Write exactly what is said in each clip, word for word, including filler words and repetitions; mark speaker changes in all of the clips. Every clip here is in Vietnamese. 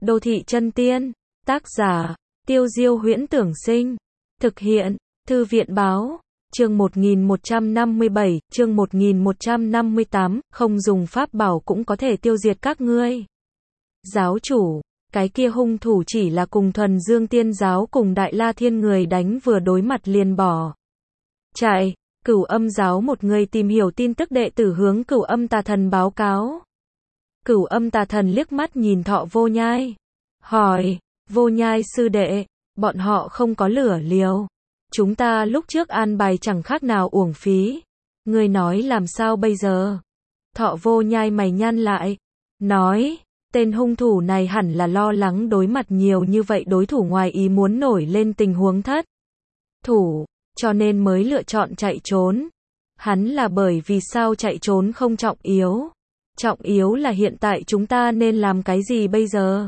Speaker 1: Đô thị chân tiên. Tác giả, Tiêu Diêu Huyễn Tưởng Sinh. Thực hiện, Thư viện Báo. Chương một nghìn một trăm năm mươi bảy, chương một nghìn một trăm năm mươi tám, không dùng pháp bảo cũng có thể tiêu diệt các ngươi. Giáo chủ, cái kia hung thủ chỉ là cùng Thuần Dương Tiên giáo cùng Đại La Thiên người đánh vừa đối mặt liền bỏ chạy. Cửu Âm giáo một người tìm hiểu tin tức đệ tử hướng Cửu Âm Tà Thần báo cáo. Cửu Âm Tà Thần liếc mắt nhìn Thọ Vô Nhai, hỏi, Vô Nhai sư đệ, bọn họ không có lửa liều. Chúng ta lúc trước an bài chẳng khác nào uổng phí. Ngươi nói làm sao bây giờ? Thọ Vô Nhai mày nhăn lại, nói, tên hung thủ này hẳn là lo lắng đối mặt nhiều như vậy đối thủ ngoài ý muốn nổi lên tình huống thất thủ, cho nên mới lựa chọn chạy trốn. Hắn là bởi vì sao chạy trốn không trọng yếu. Trọng yếu là hiện tại chúng ta nên làm cái gì bây giờ?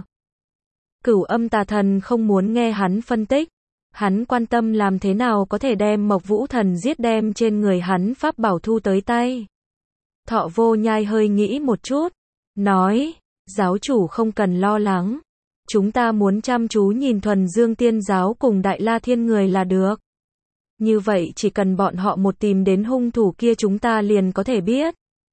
Speaker 1: Cửu Âm Tà Thần không muốn nghe hắn phân tích. Hắn quan tâm làm thế nào có thể đem Mộc Vũ Thần giết đem trên người hắn pháp bảo thu tới tay. Thọ Vô Nhai hơi nghĩ một chút, nói, giáo chủ không cần lo lắng. Chúng ta muốn chăm chú nhìn Thuần Dương Tiên giáo cùng Đại La Thiên người là được. Như vậy chỉ cần bọn họ một tìm đến hung thủ kia chúng ta liền có thể biết.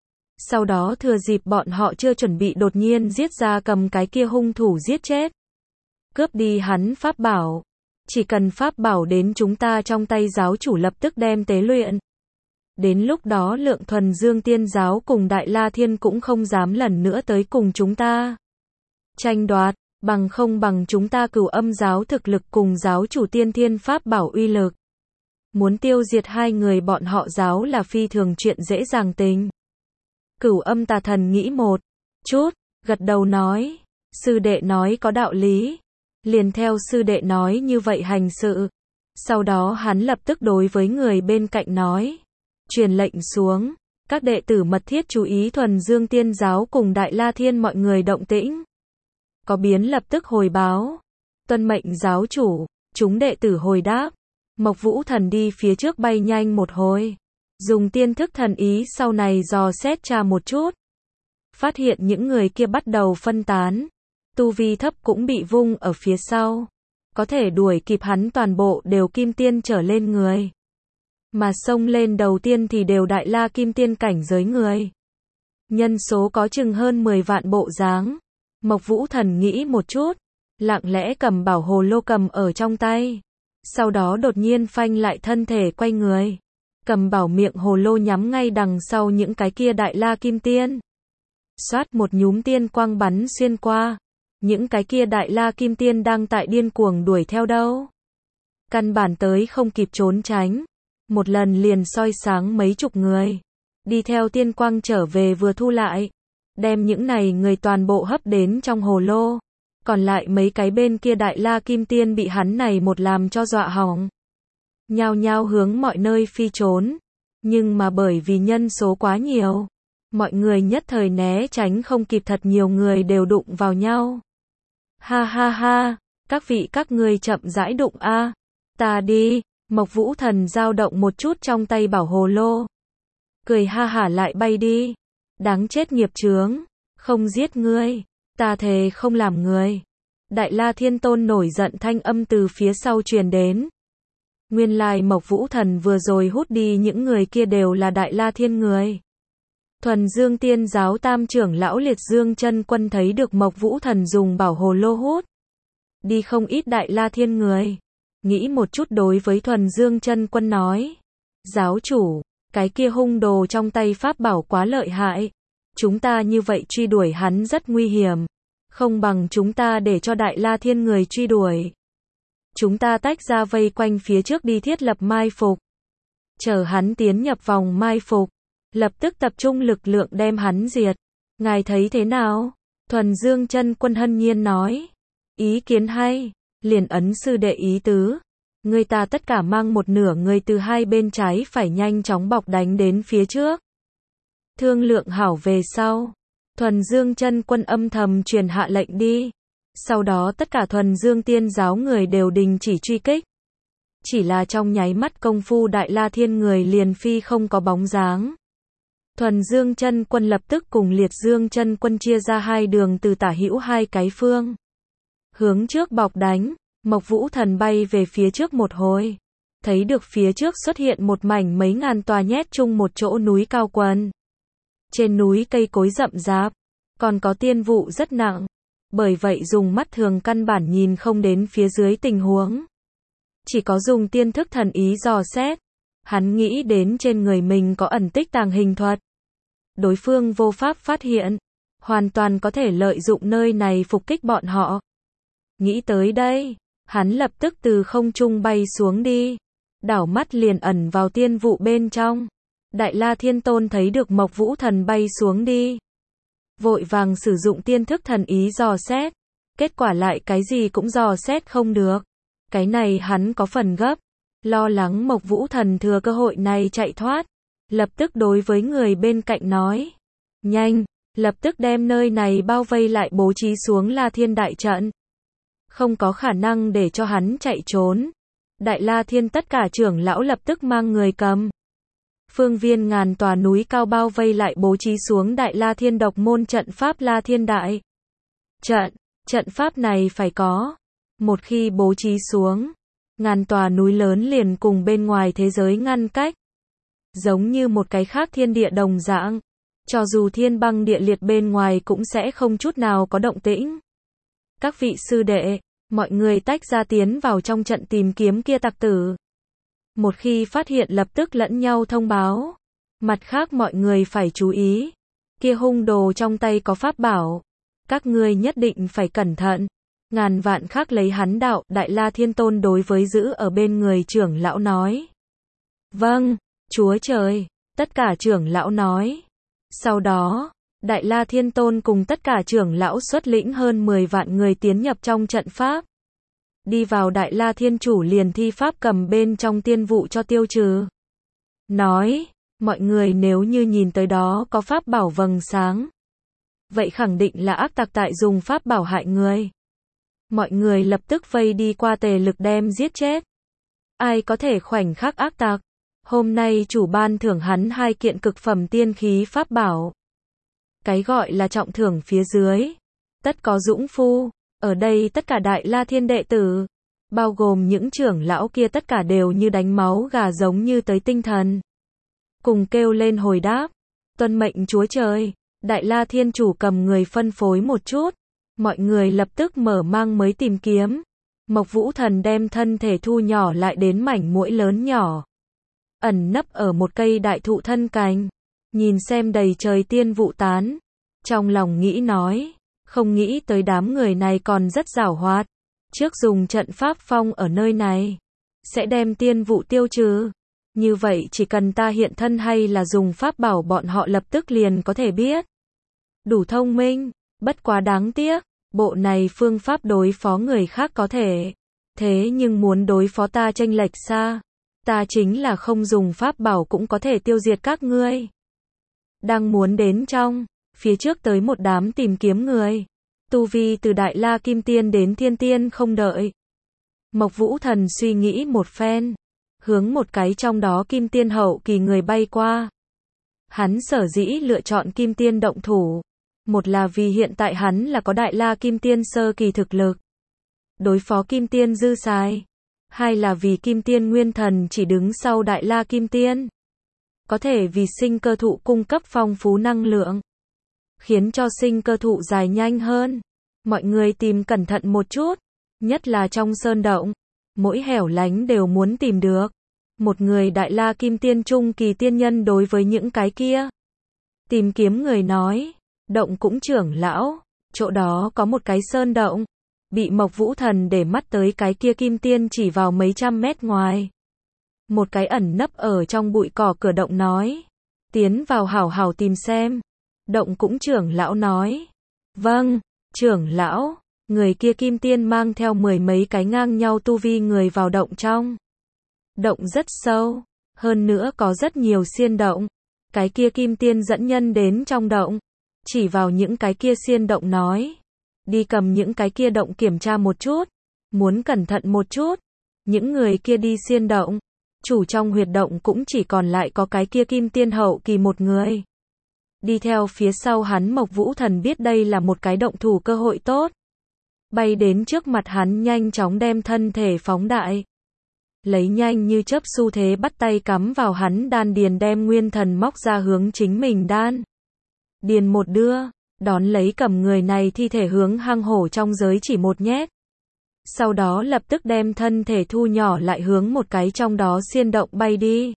Speaker 1: Sau đó thừa dịp bọn họ chưa chuẩn bị đột nhiên giết ra cầm cái kia hung thủ giết chết. Cướp đi hắn pháp bảo. Chỉ cần pháp bảo đến chúng ta trong tay giáo chủ lập tức đem tế luyện. Đến lúc đó lượng Thuần Dương Tiên giáo cùng Đại La Thiên cũng không dám lần nữa tới cùng chúng ta tranh đoạt, bằng không bằng chúng ta Cửu Âm giáo thực lực cùng giáo chủ Tiên Thiên pháp bảo uy lực. Muốn tiêu diệt hai người bọn họ giáo là phi thường chuyện dễ dàng tình. Cửu Âm Tà Thần nghĩ một chút, gật đầu nói, sư đệ nói có đạo lý. Liền theo sư đệ nói như vậy hành sự. Sau đó hắn lập tức đối với người bên cạnh nói, truyền lệnh xuống, các đệ tử mật thiết chú ý Thuần Dương Tiên giáo cùng Đại La Thiên mọi người động tĩnh. Có biến lập tức hồi báo. Tuân mệnh giáo chủ, chúng đệ tử hồi đáp. Mộc Vũ Thần đi phía trước bay nhanh một hồi, dùng tiên thức thần ý sau này dò xét tra một chút. Phát hiện những người kia bắt đầu phân tán. Tu vi thấp cũng bị vung ở phía sau. Có thể đuổi kịp hắn toàn bộ đều kim tiên trở lên người. Mà xông lên đầu tiên thì đều Đại La kim tiên cảnh giới người. Nhân số có chừng hơn mười vạn bộ dáng. Mộc Vũ Thần nghĩ một chút, lặng lẽ cầm bảo hồ lô cầm ở trong tay. Sau đó đột nhiên phanh lại thân thể quay người. Cầm bảo miệng hồ lô nhắm ngay đằng sau những cái kia Đại La kim tiên. Xoát một nhúm tiên quang bắn xuyên qua. Những cái kia Đại La kim tiên đang tại điên cuồng đuổi theo đâu. Căn bản tới không kịp trốn tránh. Một lần liền soi sáng mấy chục người. Đi theo tiên quang trở về vừa thu lại. Đem những này người toàn bộ hấp đến trong hồ lô. Còn lại mấy cái bên kia Đại La kim tiên bị hắn này một làm cho dọa hỏng. Nhao nhao hướng mọi nơi phi trốn. Nhưng mà bởi vì nhân số quá nhiều. Mọi người nhất thời né tránh không kịp thật nhiều người đều đụng vào nhau. Ha ha ha, các vị các ngươi chậm rãi đụng a, à. Ta đi, Mộc Vũ Thần dao động một chút trong tay bảo hồ lô. Cười ha hả lại bay đi. Đáng chết nghiệp chướng, không giết ngươi, ta thề không làm người. Đại La Thiên Tôn nổi giận thanh âm từ phía sau truyền đến. Nguyên lai Mộc Vũ Thần vừa rồi hút đi những người kia đều là Đại La Thiên người. Thuần Dương Tiên giáo tam trưởng lão Liệt Dương Chân Quân thấy được Mộc Vũ Thần dùng bảo hồ lô hút đi không ít Đại La Thiên người. Nghĩ một chút đối với Thuần Dương Chân Quân nói, giáo chủ, cái kia hung đồ trong tay pháp bảo quá lợi hại. Chúng ta như vậy truy đuổi hắn rất nguy hiểm. Không bằng chúng ta để cho Đại La Thiên người truy đuổi. Chúng ta tách ra vây quanh phía trước đi thiết lập mai phục. Chờ hắn tiến nhập vòng mai phục. Lập tức tập trung lực lượng đem hắn diệt. Ngài thấy thế nào? Thuần Dương Chân Quân hân nhiên nói. Ý kiến hay, liền ấn sư đệ ý tứ. Người ta tất cả mang một nửa người từ hai bên trái phải nhanh chóng bọc đánh đến phía trước. Thương lượng hảo về sau. Thuần Dương Chân Quân âm thầm truyền hạ lệnh đi. Sau đó tất cả Thuần Dương Tiên giáo người đều đình chỉ truy kích. Chỉ là trong nháy mắt công phu Đại La Thiên người liền phi không có bóng dáng. Thuần Dương Chân Quân lập tức cùng Liệt Dương Chân Quân chia ra hai đường từ tả hữu hai cái phương. hướng trước bọc đánh, Mộc Vũ Thần bay về phía trước một hồi. Thấy được phía trước xuất hiện một mảnh mấy ngàn tòa nhét chung một chỗ núi cao quần. Trên núi cây cối rậm rạp, còn có tiên vụ rất nặng. Bởi vậy dùng mắt thường căn bản nhìn không đến phía dưới tình huống. Chỉ có dùng tiên thức thần ý dò xét. Hắn nghĩ đến trên người mình có ẩn tích tàng hình thuật. Đối phương vô pháp phát hiện. Hoàn toàn có thể lợi dụng nơi này phục kích bọn họ. Nghĩ tới đây, hắn lập tức từ không trung bay xuống đi. Đảo mắt liền ẩn vào tiên vụ bên trong. Đại La Thiên Tôn thấy được Mộc Vũ Thần bay xuống đi. Vội vàng sử dụng tiên thức thần ý dò xét. Kết quả lại cái gì cũng dò xét không được. Cái này hắn có phần gấp. Lo lắng Mộc Vũ Thần thừa cơ hội này chạy thoát. Lập tức đối với người bên cạnh nói. Nhanh, lập tức đem nơi này bao vây lại bố trí xuống La Thiên đại trận. Không có khả năng để cho hắn chạy trốn. Đại La Thiên tất cả trưởng lão lập tức mang người cầm. Phương viên ngàn tòa núi cao bao vây lại bố trí xuống Đại La Thiên độc môn trận pháp La Thiên đại trận. Trận pháp này phải có. Một khi bố trí xuống, ngàn tòa núi lớn liền cùng bên ngoài thế giới ngăn cách. Giống như một cái khác thiên địa đồng dạng. Cho dù thiên băng địa liệt bên ngoài cũng sẽ không chút nào có động tĩnh. Các vị sư đệ, mọi người tách ra tiến vào trong trận tìm kiếm kia tặc tử. Một khi phát hiện lập tức lẫn nhau thông báo. Mặt khác mọi người phải chú ý. Kia hung đồ trong tay có pháp bảo. Các ngươi nhất định phải cẩn thận. Ngàn vạn khác lấy hắn đạo. Đại La Thiên Tôn đối với giữ ở bên người trưởng lão nói. Vâng, Chúa Trời. Tất cả trưởng lão nói. Sau đó, Đại La Thiên Tôn cùng tất cả trưởng lão xuất lĩnh hơn mười vạn người tiến nhập trong trận pháp. Đi vào Đại La Thiên Chủ liền thi pháp cầm bên trong tiên vụ cho tiêu trừ. Nói, mọi người nếu như nhìn tới đó có pháp bảo vầng sáng. Vậy khẳng định là ác tặc tại dùng pháp bảo hại người. Mọi người lập tức vây đi qua tề lực đem giết chết. Ai có thể khoảnh khắc ác tặc? Hôm nay chủ ban thưởng hắn hai kiện cực phẩm tiên khí pháp bảo. Cái gọi là trọng thưởng phía dưới. Tất có dũng phu. Ở đây tất cả Đại La Thiên đệ tử. Bao gồm những trưởng lão kia tất cả đều như đánh máu gà giống như tới tinh thần. Cùng kêu lên hồi đáp. Tuân mệnh Chúa Trời. Đại La Thiên Chủ cầm người phân phối một chút. Mọi người lập tức mở mang mới tìm kiếm. Mộc Vũ Thần đem thân thể thu nhỏ lại đến mảnh muỗi lớn nhỏ. Ẩn nấp ở một cây đại thụ thân cành. Nhìn xem đầy trời tiên vụ tán. Trong lòng nghĩ nói. Không nghĩ tới đám người này còn rất giảo hoạt. Trước dùng trận pháp phong ở nơi này. Sẽ đem tiên vụ tiêu trừ. Như vậy chỉ cần ta hiện thân hay là dùng pháp bảo bọn họ lập tức liền có thể biết. Đủ thông minh. Bất quá đáng tiếc. Bộ này phương pháp đối phó người khác có thể. Thế nhưng muốn đối phó ta chênh lệch xa. Ta chính là không dùng pháp bảo cũng có thể tiêu diệt các ngươi. Đang muốn đến trong. Phía trước tới một đám tìm kiếm người. Tu vi từ Đại La Kim Tiên đến Thiên Tiên không đợi. Mộc Vũ Thần suy nghĩ một phen. Hướng một cái trong đó Kim Tiên hậu kỳ người bay qua. Hắn sở dĩ lựa chọn Kim Tiên động thủ. Một là vì hiện tại hắn là có Đại La Kim Tiên sơ kỳ thực lực. Đối phó Kim Tiên dư xài. Hai là vì Kim Tiên Nguyên Thần chỉ đứng sau Đại La Kim Tiên. Có thể vì sinh cơ thụ cung cấp phong phú năng lượng. Khiến cho sinh cơ thụ dài nhanh hơn. Mọi người tìm cẩn thận một chút. Nhất là trong sơn động. Mỗi hẻo lánh đều muốn tìm được. Một người Đại La Kim Tiên trung kỳ tiên nhân đối với những cái kia. Tìm kiếm người nói. Động cũng trưởng lão. Chỗ đó có một cái sơn động. Bị Mộc Vũ Thần để mắt tới cái kia Kim Tiên chỉ vào mấy trăm mét ngoài. Một cái ẩn nấp ở trong bụi cỏ cửa động nói. Tiến vào hảo hảo tìm xem. Động cũng trưởng lão nói. Vâng, trưởng lão. Người kia Kim Tiên mang theo mười mấy cái ngang nhau tu vi người vào động trong. Động rất sâu. Hơn nữa có rất nhiều xiên động. Cái kia Kim Tiên dẫn nhân đến trong động. Chỉ vào những cái kia xiên động nói. Đi cầm những cái kia động kiểm tra một chút. Muốn cẩn thận một chút. Những người kia đi xiên động. Chủ trong huyệt động cũng chỉ còn lại có cái kia Kim Tiên hậu kỳ một người. Đi theo phía sau hắn Mộc Vũ Thần biết đây là một cái động thủ cơ hội tốt. bay đến trước mặt hắn nhanh chóng đem thân thể phóng đại. Lấy nhanh như chớp xu thế bắt tay cắm vào hắn đan điền đem nguyên thần móc ra hướng chính mình đan điền một đưa, đón lấy cầm người này thi thể hướng hang hổ trong giới chỉ một nhét. Sau đó lập tức đem thân thể thu nhỏ lại hướng một cái trong đó xiên động bay đi.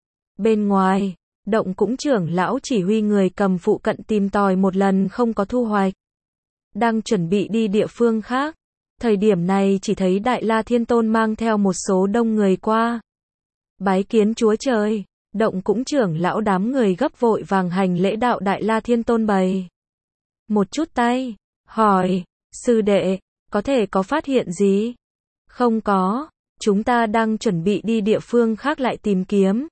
Speaker 1: Bên ngoài, động cũng trưởng lão chỉ huy người cầm phụ cận tìm tòi một lần không có thu hoạch. Đang chuẩn bị đi địa phương khác. Thời điểm này chỉ thấy Đại La Thiên Tôn mang theo một số đông người qua. Bái kiến Chúa Trời, động cũng trưởng lão đám người gấp vội vàng hành lễ đạo Đại La Thiên Tôn bày. Một chút tay, hỏi, sư đệ, có thể có phát hiện gì? Không có, chúng ta đang chuẩn bị đi địa phương khác lại tìm kiếm.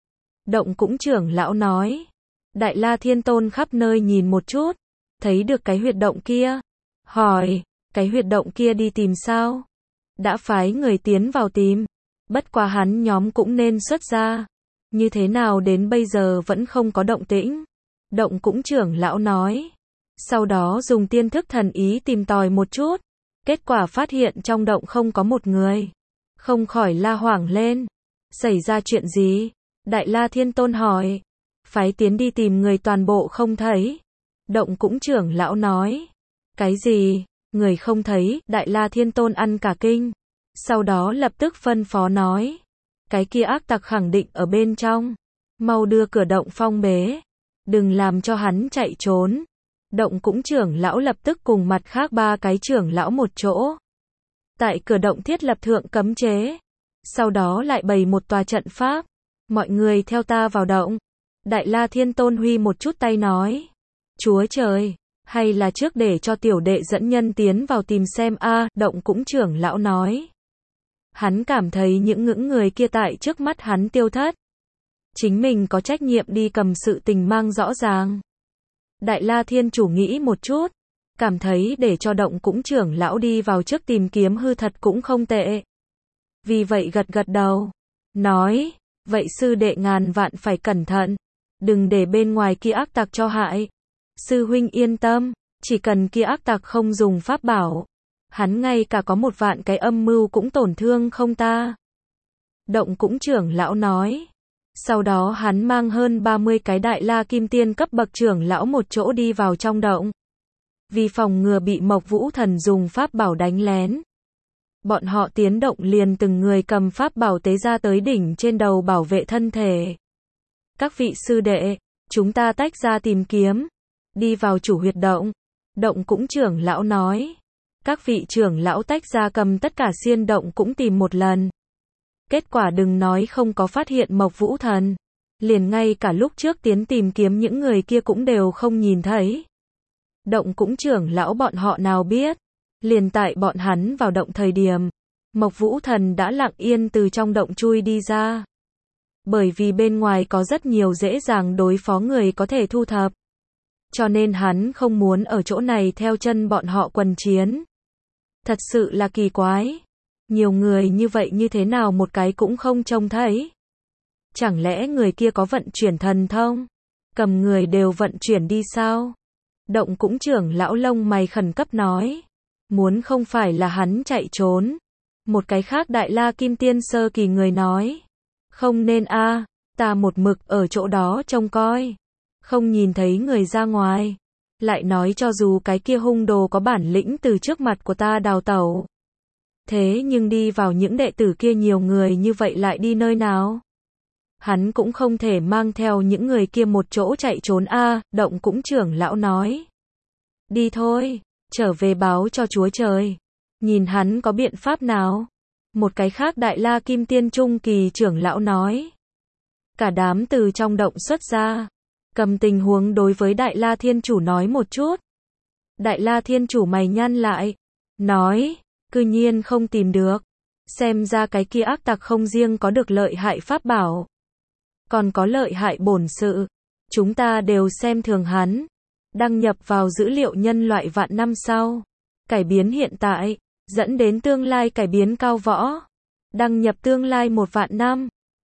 Speaker 1: Động cũng trưởng lão nói. Đại La Thiên Tôn khắp nơi nhìn một chút, thấy được cái huyệt động kia. Hỏi, cái huyệt động kia đi tìm sao? Đã phái người tiến vào tìm. Bất quá hắn nhóm cũng nên xuất ra. Như thế nào đến bây giờ vẫn không có động tĩnh? Động cũng trưởng lão nói. Sau đó dùng tiên thức thần ý tìm tòi một chút. Kết quả phát hiện trong động không có một người. Không khỏi la hoảng lên. Xảy ra chuyện gì? Đại La Thiên Tôn hỏi. Phái tiến đi tìm người toàn bộ không thấy. Động cũng trưởng lão nói. Cái gì? Người không thấy, Đại La Thiên Tôn ăn cả kinh. Sau đó lập tức phân phó nói. Cái kia ác tặc khẳng định ở bên trong. Mau đưa cửa động phong bế. Đừng làm cho hắn chạy trốn. Động cũng trưởng lão lập tức cùng mặt khác ba cái trưởng lão một chỗ. Tại cửa động thiết lập thượng cấm chế. Sau đó lại bày một tòa trận pháp. Mọi người theo ta vào động. Đại La Thiên Tôn huy một chút tay nói. Chúa Trời, hay là trước để cho tiểu đệ dẫn nhân tiến vào tìm xem a à, động cũng trưởng lão nói. Hắn cảm thấy những ngưỡng người kia tại trước mắt hắn tiêu thất. Chính mình có trách nhiệm đi cầm sự tình mang rõ ràng. Đại La Thiên chủ nghĩ một chút, cảm thấy để cho động cũng trưởng lão đi vào trước tìm kiếm hư thật cũng không tệ. Vì vậy gật gật đầu, nói, vậy sư đệ ngàn vạn phải cẩn thận, đừng để bên ngoài kia ác tặc cho hại. Sư huynh yên tâm, chỉ cần kia ác tặc không dùng pháp bảo, hắn ngay cả có một vạn cái âm mưu cũng tổn thương không ta. Động cũng trưởng lão nói. Sau đó hắn mang hơn ba mươi cái Đại La Kim Tiên cấp bậc trưởng lão một chỗ đi vào trong động. Vì phòng ngừa bị Mộc Vũ Thần dùng pháp bảo đánh lén. Bọn họ tiến động liền từng người cầm pháp bảo tế ra tới đỉnh trên đầu bảo vệ thân thể. Các vị sư đệ, chúng ta tách ra tìm kiếm. Đi vào chủ huyệt động. Động cũng trưởng lão nói. Các vị trưởng lão tách ra cầm tất cả xiên động cũng tìm một lần. Kết quả đừng nói không có phát hiện Mộc Vũ Thần. Liền ngay cả lúc trước tiến tìm kiếm những người kia cũng đều không nhìn thấy. Động cũng trưởng lão bọn họ nào biết. Liền tại bọn hắn vào động thời điểm. Mộc Vũ Thần đã lặng yên từ trong động chui đi ra. Bởi vì bên ngoài có rất nhiều dễ dàng đối phó người có thể thu thập. Cho nên hắn không muốn ở chỗ này theo chân bọn họ quần chiến. Thật sự là kỳ quái. Nhiều người như vậy như thế nào một cái cũng không trông thấy. Chẳng lẽ người kia có vận chuyển thần thông? Cầm người đều vận chuyển đi sao? Động cũng trưởng lão lông mày khẩn cấp nói. Muốn không phải là hắn chạy trốn. Một cái khác Đại La Kim Tiên sơ kỳ người nói. Không nên a à, ta một mực ở chỗ đó trông coi. Không nhìn thấy người ra ngoài. Lại nói cho dù cái kia hung đồ có bản lĩnh từ trước mặt của ta đào tẩu. Thế nhưng đi vào những đệ tử kia nhiều người như vậy lại đi nơi nào? Hắn cũng không thể mang theo những người kia một chỗ chạy trốn a à, động cũng trưởng lão nói. Đi thôi, trở về báo cho Chúa Trời. Nhìn hắn có biện pháp nào? Một cái khác Đại La Kim Tiên Trung kỳ trưởng lão nói. Cả đám từ trong động xuất ra. Cầm tình huống đối với Đại La Thiên Chủ nói một chút. Đại La Thiên Chủ mày nhăn lại. Nói, cư nhiên không tìm được. Xem ra cái kia ác tặc không riêng có được lợi hại pháp bảo. Còn có lợi hại bổn sự. Chúng ta đều xem thường hắn. Đăng nhập vào dữ liệu nhân loại vạn năm sau. Cải biến hiện tại. Dẫn đến tương lai cải biến cao võ. Đăng nhập tương lai một vạn năm.